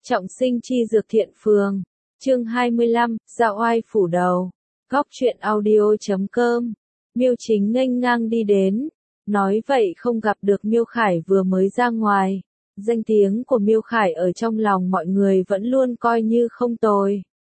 Trọng sinh chi dược thiện phường. Chương 25, Dạo oai phủ đầu. Góc truyện audio.com. Miêu Chính nghênh ngang đi đến. Nói vậy không gặp được Miêu Khải vừa mới ra ngoài. Danh tiếng của Miêu Khải ở trong lòng mọi người vẫn luôn coi như không tồi.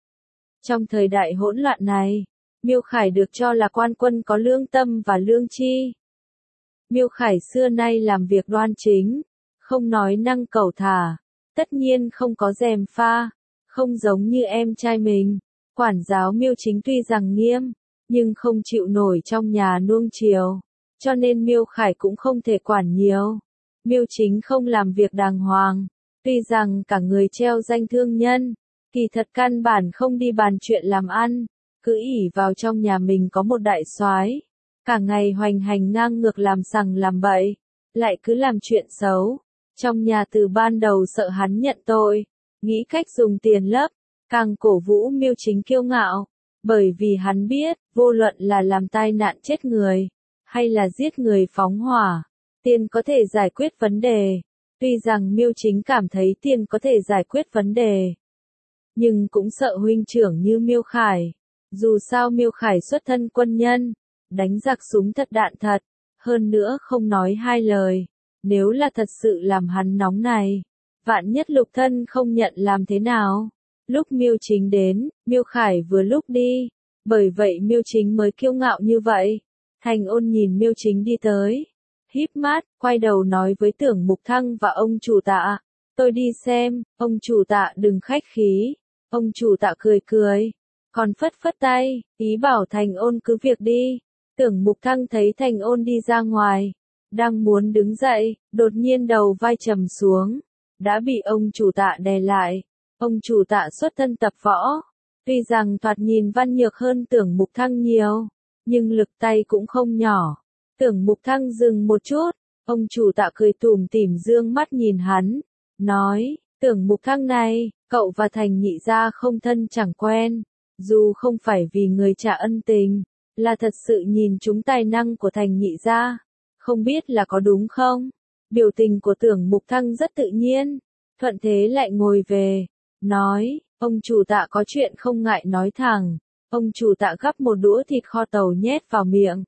Trong thời đại hỗn loạn này, Miêu Khải được cho là quan quân có lương tâm và lương tri. Miêu Khải xưa nay làm việc đoan chính, không nói năng cẩu thả, tất nhiên không có gièm pha, không giống như em trai mình. Quản giáo Miêu Chính tuy rằng nghiêm, nhưng không chịu nổi trong nhà nuông chiều, cho nên Miêu Khải cũng không thể quản nhiều. Miêu Chính không làm việc đàng hoàng, tuy rằng cả người treo danh thương nhân, kỳ thật căn bản không đi bàn chuyện làm ăn, cứ ỷ vào trong nhà mình có một đại soái, cả ngày hoành hành ngang ngược làm sằng làm bậy, lại cứ làm chuyện xấu. Trong nhà từ ban đầu sợ hắn nhận tội, nghĩ cách dùng tiền lấp, càng cổ vũ Miêu Chính kiêu ngạo, bởi vì hắn biết, vô luận là làm tai nạn chết người, hay là giết người phóng hỏa, tiền có thể giải quyết vấn đề. Tuy rằng Miêu Chính cảm thấy tiền có thể giải quyết vấn đề, nhưng cũng sợ huynh trưởng như Miêu Khải. Dù sao Miêu Khải xuất thân quân nhân, đánh giặc súng thật đạn thật, hơn nữa không nói hai lời. Nếu là thật sự làm hắn nóng này, vạn nhất Lục Thân không nhận làm thế nào? Lúc Miêu Chính đến, Miêu Khải vừa lúc đi, bởi vậy Miêu Chính mới kiêu ngạo như vậy. Thành Ôn nhìn Miêu Chính đi tới, híp mắt, quay đầu nói với Tưởng Mục Thăng và ông chủ Tạ, tôi đi xem. Ông chủ Tạ đừng khách khí. Ông chủ Tạ cười cười, còn phất phất tay, ý bảo Thành Ôn cứ việc đi. Tưởng Mục Thăng thấy Thành Ôn đi ra ngoài, đang muốn đứng dậy, đột nhiên đầu vai trầm xuống, đã bị ông chủ Tạ đè lại. Ông chủ Tạ xuất thân tập võ, tuy rằng thoạt nhìn văn nhược hơn Tưởng Mục Thăng nhiều, nhưng lực tay cũng không nhỏ. Tưởng Mục Thăng dừng một chút, ông chủ Tạ cười tủm tỉm dương mắt nhìn hắn, nói, Tưởng Mục Thăng này, cậu và Thành nhị gia không thân chẳng quen, dù không phải vì người trả ân tình, là thật sự nhìn trúng tài năng của Thành nhị gia, không biết là có đúng không? Biểu tình của Tưởng Mục Thăng rất tự nhiên, thuận thế lại ngồi về, nói, ông chủ Tạ có chuyện không ngại nói thẳng. Ông chủ Tạ gắp một đũa thịt kho tàu nhét vào miệng.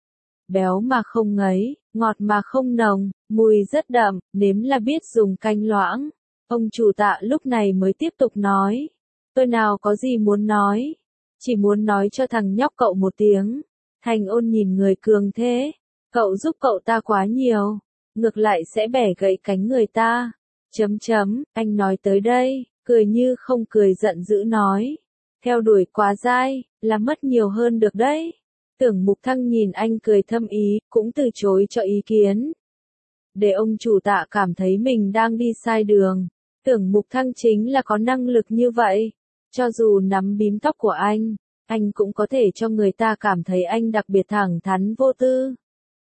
Béo mà không ngấy, ngọt mà không nồng, mùi rất đậm, nếm là biết dùng canh loãng. Ông chủ Tạ lúc này mới tiếp tục nói, tôi nào có gì muốn nói, chỉ muốn nói cho thằng nhóc cậu một tiếng. Thành Ôn nhìn người cường thế, cậu giúp cậu ta quá nhiều, ngược lại sẽ bẻ gãy cánh người ta. Anh nói tới đây, cười như không cười giận dữ nói, theo đuổi quá dai, là mất nhiều hơn được đấy. Tưởng Mục Thăng nhìn anh cười thâm ý, cũng từ chối cho ý kiến. Để ông chủ Tạ cảm thấy mình đang đi sai đường. Tưởng Mục Thăng chính là có năng lực như vậy. Cho dù nắm bím tóc của anh cũng có thể cho người ta cảm thấy anh đặc biệt thẳng thắn vô tư.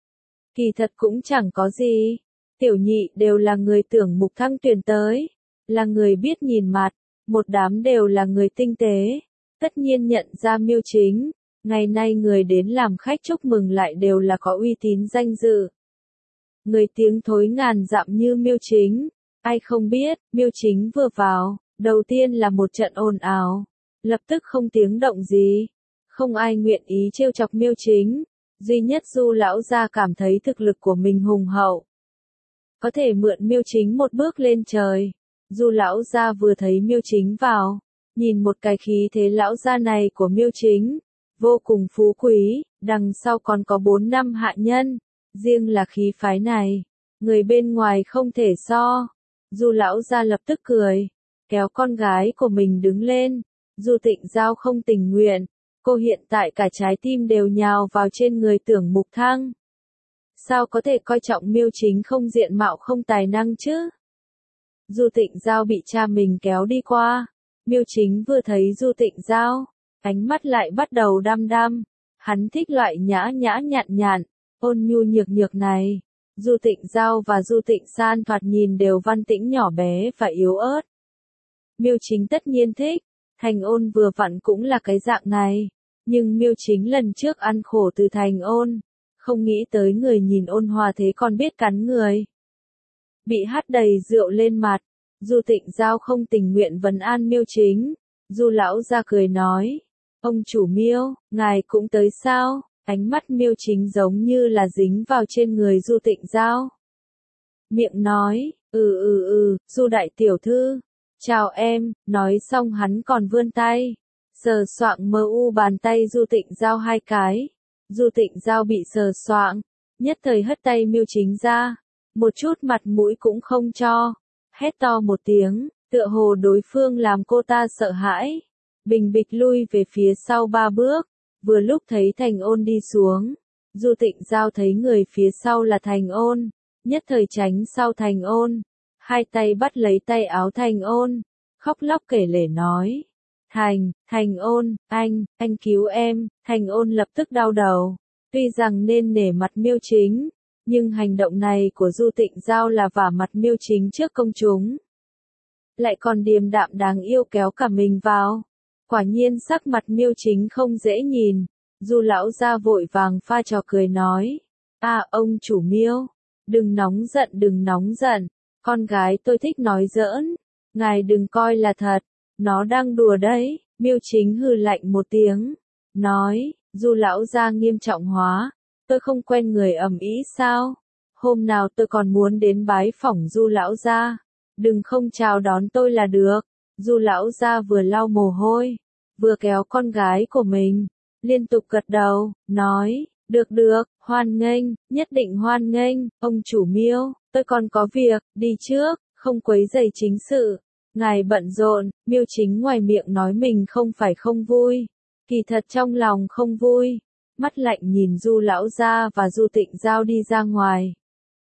Kỳ thật cũng chẳng có gì. Tiểu nhị đều là người Tưởng Mục Thăng tuyển tới, là người biết nhìn mặt, một đám đều là người tinh tế. Tất nhiên nhận ra Miêu Chính, ngày nay người đến làm khách chúc mừng lại đều là có uy tín danh dự. Người tiếng thối ngàn dặm như Miêu Chính, ai không biết. Miêu Chính vừa vào, đầu tiên là một trận ồn ào, lập tức không tiếng động gì. Không ai nguyện ý trêu chọc Miêu Chính, duy nhất Du lão gia cảm thấy thực lực của mình hùng hậu, có thể mượn Miêu Chính một bước lên trời. Du lão gia vừa thấy Miêu Chính vào, nhìn một cái khí thế lão gia này của Miêu Chính, vô cùng phú quý, đằng sau còn có 4 năm hạ nhân, riêng là khí phái này, người bên ngoài không thể so. Du lão gia lập tức cười, kéo con gái của mình đứng lên. Du Tịnh Giao không tình nguyện, cô hiện tại cả trái tim đều nhào vào trên người Tưởng Mục Thăng. Sao có thể coi trọng Miêu Chính không diện mạo không tài năng chứ? Du Tịnh Giao bị cha mình kéo đi qua. Miêu Chính vừa thấy Du Tịnh Giao, ánh mắt lại bắt đầu đăm đăm. Hắn thích loại nhã nhã nhặn nhặn, ôn nhu nhược nhược này. Du Tịnh Giao và Du Tịnh San thoạt nhìn đều văn tĩnh nhỏ bé và yếu ớt. Miêu Chính tất nhiên thích. Thành Ôn vừa vặn cũng là cái dạng này. Nhưng Miêu Chính lần trước ăn khổ từ Thành Ôn, không nghĩ tới người nhìn ôn hòa thế còn biết cắn người. Bị hắt đầy rượu lên mặt, Du Tịnh Giao không tình nguyện vấn an Miêu Chính. Du lão gia cười nói, ông chủ Miêu, ngài cũng tới sao? Ánh mắt Miêu Chính giống như là dính vào trên người Du Tịnh Giao. Miệng nói, Du đại tiểu thư, chào em, nói xong hắn còn vươn tay, sờ soạng mờ u bàn tay Du Tịnh Giao 2 cái. Du Tịnh Giao bị sờ soạng, nhất thời hất tay Miêu Chính ra, một chút mặt mũi cũng không cho, hét to một tiếng, tựa hồ đối phương làm cô ta sợ hãi, bình bịch lui về phía sau 3 bước, vừa lúc thấy Thành Ôn đi xuống, Du Tịnh Giao thấy người phía sau là Thành Ôn, nhất thời tránh sau Thành Ôn, hai tay bắt lấy tay áo Thành Ôn, khóc lóc kể lể nói, Thành Ôn, anh cứu em. Thành Ôn lập tức đau đầu, tuy rằng nên nể mặt Miêu Chính, nhưng hành động này của Du Tịnh Giao là vả mặt Miêu Chính trước công chúng. Lại còn điềm đạm đáng yêu kéo cả mình vào. Quả nhiên sắc mặt Miêu Chính không dễ nhìn. Du lão gia vội vàng pha trò cười nói. Ông chủ Miêu, đừng nóng giận. Con gái tôi thích nói giỡn. Ngài đừng coi là thật. Nó đang đùa đấy. Miêu Chính hừ lạnh một tiếng. Nói, Du lão gia nghiêm trọng hóa. Tôi không quen người ầm ĩ sao? Hôm nào tôi còn muốn đến bái phỏng Du lão gia. Đừng không chào đón tôi là được. Du lão gia vừa lau mồ hôi, vừa kéo con gái của mình, liên tục gật đầu, nói, được, hoan nghênh, nhất định hoan nghênh, ông chủ Miêu, tôi còn có việc, đi trước, không quấy rầy chính sự. Ngài bận rộn. Miêu Chính ngoài miệng nói mình không phải không vui, kỳ thật trong lòng không vui, mắt lạnh nhìn Du lão gia và Du Tịnh Giao đi ra ngoài.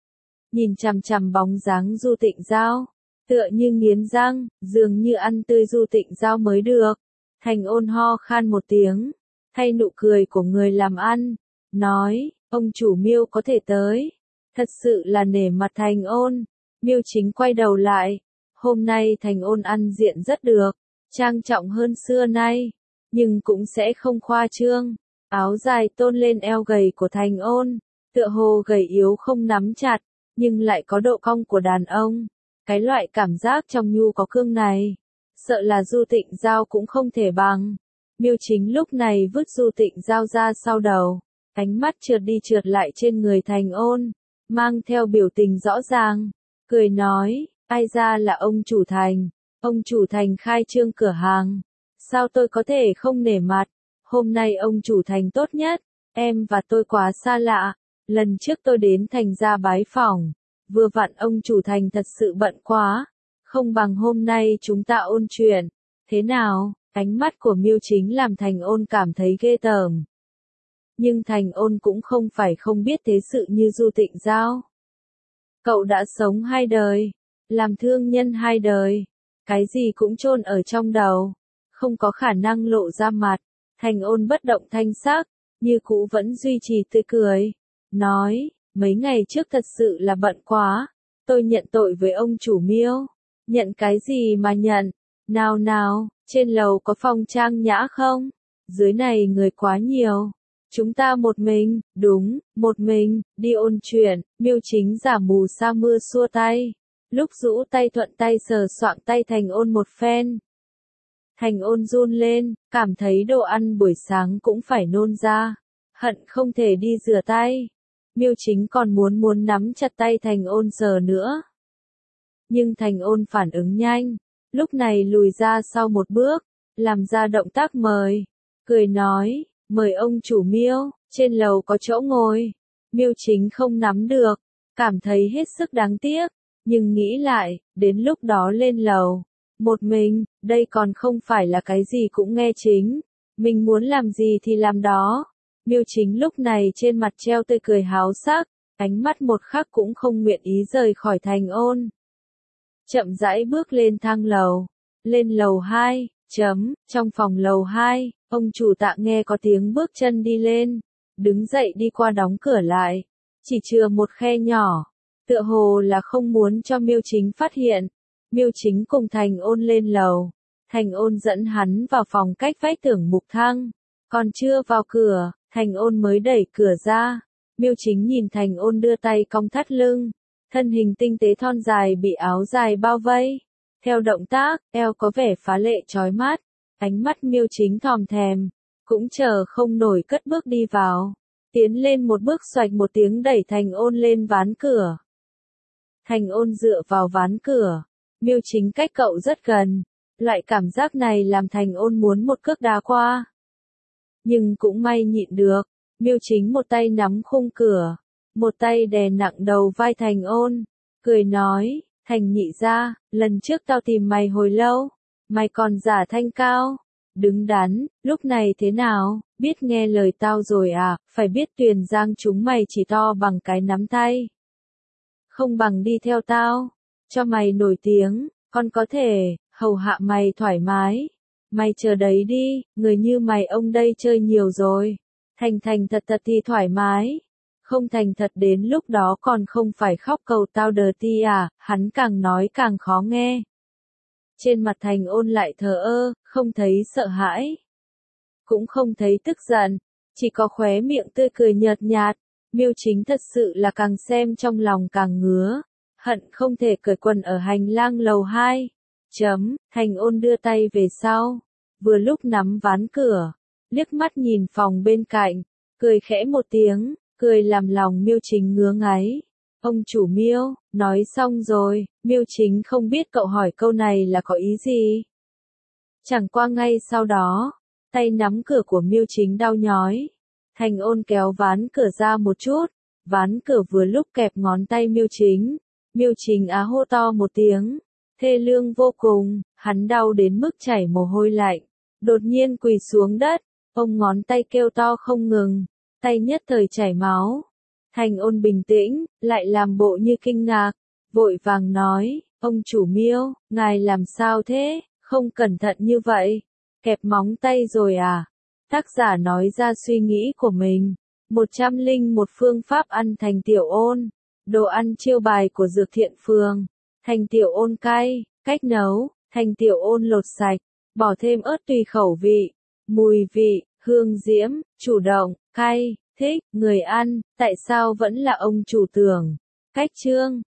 Nhìn chằm chằm bóng dáng Du Tịnh Giao, tựa như nghiến răng, dường như ăn tươi Du Tịnh Giao mới được. Thành Ôn ho khan một tiếng, thay nụ cười của người làm ăn, nói, ông chủ Miêu có thể tới, thật sự là nể mặt Thành Ôn. Miêu Chính quay đầu lại, hôm nay Thành Ôn ăn diện rất được, trang trọng hơn xưa nay, nhưng cũng sẽ không khoa trương. Áo dài tôn lên eo gầy của Thành Ôn, tựa hồ gầy yếu không nắm chặt, nhưng lại có độ cong của đàn ông. Cái loại cảm giác trong nhu có cương này, sợ là Du Tịnh Giao cũng không thể bằng. Miêu Chính lúc này vứt Du Tịnh Giao ra sau đầu, ánh mắt trượt đi trượt lại trên người Thành Ôn, mang theo biểu tình rõ ràng, cười nói, ai ra là ông chủ Thành khai trương cửa hàng, sao tôi có thể không nể mặt, hôm nay ông chủ Thành tốt nhất, em và tôi quá xa lạ, lần trước tôi đến Thành ra bái phỏng, vừa vặn ông chủ Thành thật sự bận quá, không bằng hôm nay chúng ta ôn chuyện, thế nào? Ánh mắt của Miêu Chính làm Thành Ôn cảm thấy ghê tởm. Nhưng Thành Ôn cũng không phải không biết thế sự như Du Tịnh Giao. Cậu đã sống 2 đời, làm thương nhân 2 đời, cái gì cũng chôn ở trong đầu, không có khả năng lộ ra mặt. Thành Ôn bất động thanh sắc, như cũ vẫn duy trì tươi cười, nói, mấy ngày trước thật sự là bận quá, tôi nhận tội với ông chủ Miêu. Nhận cái gì mà nhận? Nào, trên lầu có phòng trang nhã không? Dưới này người quá nhiều. Chúng ta một mình, đúng, một mình, đi ôn chuyện. Miêu Chính giả mù sa mưa xua tay. Lúc rũ tay thuận tay sờ soạng tay Thành Ôn một phen. Thành Ôn run lên, cảm thấy đồ ăn buổi sáng cũng phải nôn ra. Hận không thể đi rửa tay. Miêu Chính còn muốn nắm chặt tay Thành Ôn sờ nữa. Nhưng Thành Ôn phản ứng nhanh, lúc này lùi ra sau một bước, làm ra động tác mời, cười nói, mời ông chủ Miêu, trên lầu có chỗ ngồi. Miêu Chính không nắm được, cảm thấy hết sức đáng tiếc, nhưng nghĩ lại, đến lúc đó lên lầu, một mình, đây còn không phải là cái gì cũng nghe chính, mình muốn làm gì thì làm đó. Miêu Chính lúc này trên mặt treo tươi cười háo sắc, ánh mắt một khắc cũng không nguyện ý rời khỏi Thành Ôn. Chậm rãi bước lên thang lầu, lên lầu 2, trong phòng lầu 2, ông chủ Tạ nghe có tiếng bước chân đi lên, đứng dậy đi qua đóng cửa lại, chỉ chừa một khe nhỏ, tựa hồ là không muốn cho Miêu Chính phát hiện. Miêu Chính cùng Thành Ôn lên lầu, Thành Ôn dẫn hắn vào phòng cách vách Tưởng Mục Thăng, còn chưa vào cửa, Thành Ôn mới đẩy cửa ra. Miêu Chính nhìn Thành Ôn đưa tay cong thắt lưng, thân hình tinh tế thon dài bị áo dài bao vây, Theo động tác, eo có vẻ phá lệ chói mắt, ánh mắt Miêu Chính thòm thèm, cũng chờ không nổi cất bước đi vào. Tiến lên một bước xoạch một tiếng đẩy Thành Ôn lên ván cửa. Thành Ôn dựa vào ván cửa, Miêu Chính cách cậu rất gần, loại cảm giác này làm Thành Ôn muốn một cước đá qua. Nhưng cũng may nhịn được, Miêu Chính một tay nắm khung cửa, một tay đè nặng đầu vai Thành Ôn, cười nói, Thành nhị gia, lần trước tao tìm mày hồi lâu, mày còn giả thanh cao, đứng đắn, lúc này thế nào, biết nghe lời tao rồi à, phải biết Tuyền Giang chúng mày chỉ to bằng cái nắm tay. Không bằng đi theo tao, cho mày nổi tiếng, con có thể, hầu hạ mày thoải mái. Mày chờ đấy đi, người như mày ông đây chơi nhiều rồi. Thành thật thì thoải mái. Không thành thật đến lúc đó còn không phải khóc cầu tao đờ ti à, hắn càng nói càng khó nghe. Trên mặt Thành Ôn lại thờ ơ, không thấy sợ hãi. Cũng không thấy tức giận, chỉ có khóe miệng tươi cười nhợt nhạt. Miêu Chính thật sự là càng xem trong lòng càng ngứa, hận không thể cởi quần ở hành lang lầu 2. Thành Ôn đưa tay về sau, vừa lúc nắm ván cửa, liếc mắt nhìn phòng bên cạnh, cười khẽ một tiếng, cười làm lòng Miêu Chính ngứa ngáy. Ông chủ Miêu, nói xong rồi, Miêu Chính không biết cậu hỏi câu này là có ý gì. Chẳng qua ngay sau đó, tay nắm cửa của Miêu Chính đau nhói. Thành Ôn kéo ván cửa ra một chút, ván cửa vừa lúc kẹp ngón tay Miêu Chính. Miêu Chính á hô to một tiếng, thê lương vô cùng, hắn đau đến mức chảy mồ hôi lạnh, đột nhiên quỳ xuống đất, ông ngón tay kêu to không ngừng, tay nhất thời chảy máu. Thành Ôn bình tĩnh, lại làm bộ như kinh ngạc, vội vàng nói, ông chủ Miêu, ngài làm sao thế, không cẩn thận như vậy, kẹp móng tay rồi à? Tác giả nói ra suy nghĩ của mình. 101 phương pháp ăn thành tiểu ôn. Đồ ăn chiêu bài của Dược Thiện Phường. Thành tiểu ôn cay, cách nấu, thành tiểu ôn lột sạch, bỏ thêm ớt tùy khẩu vị, mùi vị, hương diễm, chủ động, cay, thích, người ăn, tại sao vẫn là ông chủ tưởng. Cách chương